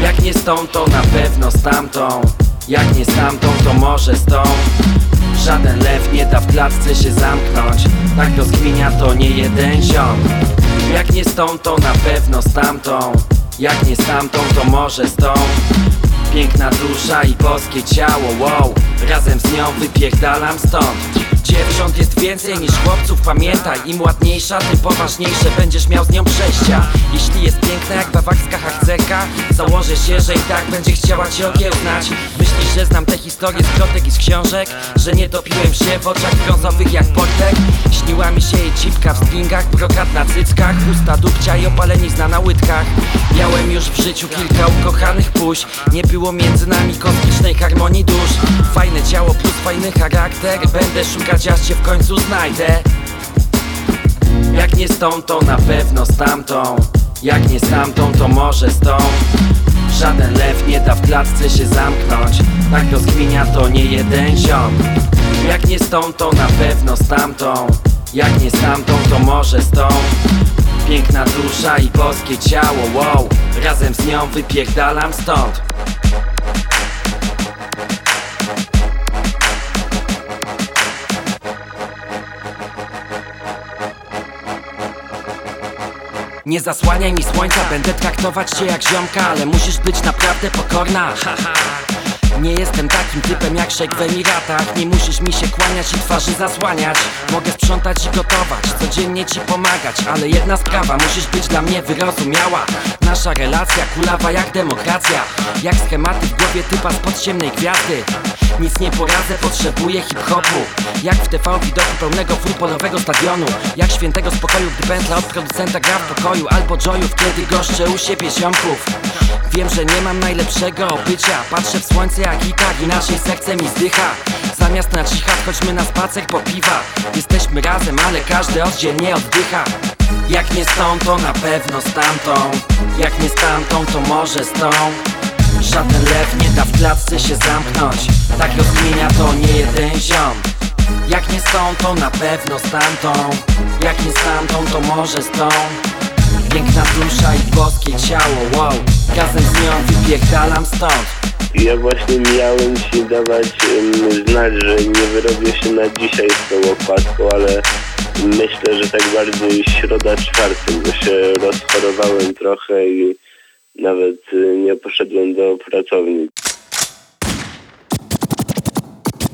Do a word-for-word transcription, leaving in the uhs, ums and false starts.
Jak nie z tą, to na pewno z tamtą. Jak nie z tamtą, to może z tą. Żaden lew nie da w klatce się zamknąć. Tak rozkminia to nie jeden ziom. Jak nie z tą, to na pewno z tamtą. Jak nie z tamtą, to może z tą. Piękna dusza i boskie ciało, wow. Razem z nią wypierdalam stąd. Dziewcząt jest więcej niż chłopców, pamiętaj. Im ładniejsza, tym poważniejsze będziesz miał z nią przejścia. Jeśli jest piękna jak bawakska harcerka, założę się, że i tak będzie chciała cię okiełznać. Myślisz, że znam te historie z plotek i z książek? Że nie topiłem się w oczach brązowych jak Portek? Śniła mi się jej cipka w stringach, brokat na cyckach, usta dupcia i opalenizna na łydkach. Miałem już w życiu kilka ukochanych póź. Nie było między nami kosmicznej harmonii dusz. Fajne ciało plus fajny charakter. Będę szukać, aż cię w końcu znajdę. Jak nie z tą, to na pewno z tamtą. Jak nie z tamtą, to może z tą. Żaden lew nie da w klatce się zamknąć. Tak rozkminia to nie jeden ziom. Jak nie z tą, to na pewno z tamtą. Jak nie z tamtą, to może z tą. Piękna dusza i boskie ciało, wow. Razem z nią wypierdalam stąd. Nie zasłaniaj mi słońca, będę traktować cię jak ziomka, ale musisz być naprawdę pokorna. Nie jestem takim typem jak szejk w Emiratach. Nie musisz mi się kłaniać i twarzy zasłaniać. Mogę sprzątać i gotować, codziennie ci pomagać. Ale jedna sprawa, musisz być dla mnie wyrozumiała. Nasza relacja kulawa jak demokracja. Jak schematy w głowie typa z podziemnej gwiazdy. Nic nie poradzę, potrzebuję hip-hopu. Jak w T V widoku pełnego futbolowego stadionu. Jak świętego spokoju, gdy pętla od producenta gra w pokoju. Albo joyów, kiedy goszczę u siebie ziomków. Wiem, że nie mam najlepszego obycia. Patrzę w słońce jak i tak, inaczej serce mi zdycha. Zamiast na cicha, chodźmy na spacer po piwa. Jesteśmy razem, ale każdy oddzielnie oddycha. Jak nie z tą, to na pewno z tamtą. Jak nie z tamtą, to może z tą. Żaden lew nie da w klatce się zamknąć. Tak rozkmienia to nie jeden ziom. Jak nie z tą, to na pewno z tamtą. Jak nie z tamtą, to może z tą. Piękna dusza i boskie ciało, wow. Razem z nią wypierdalam stąd. Ja właśnie miałem ci dawać um, znać, że nie wyrobię się na dzisiaj z tą okładką, ale myślę, że tak bardziej środa czwartek, bo się rozchorowałem trochę i nawet y, nie poszedłem do pracowni.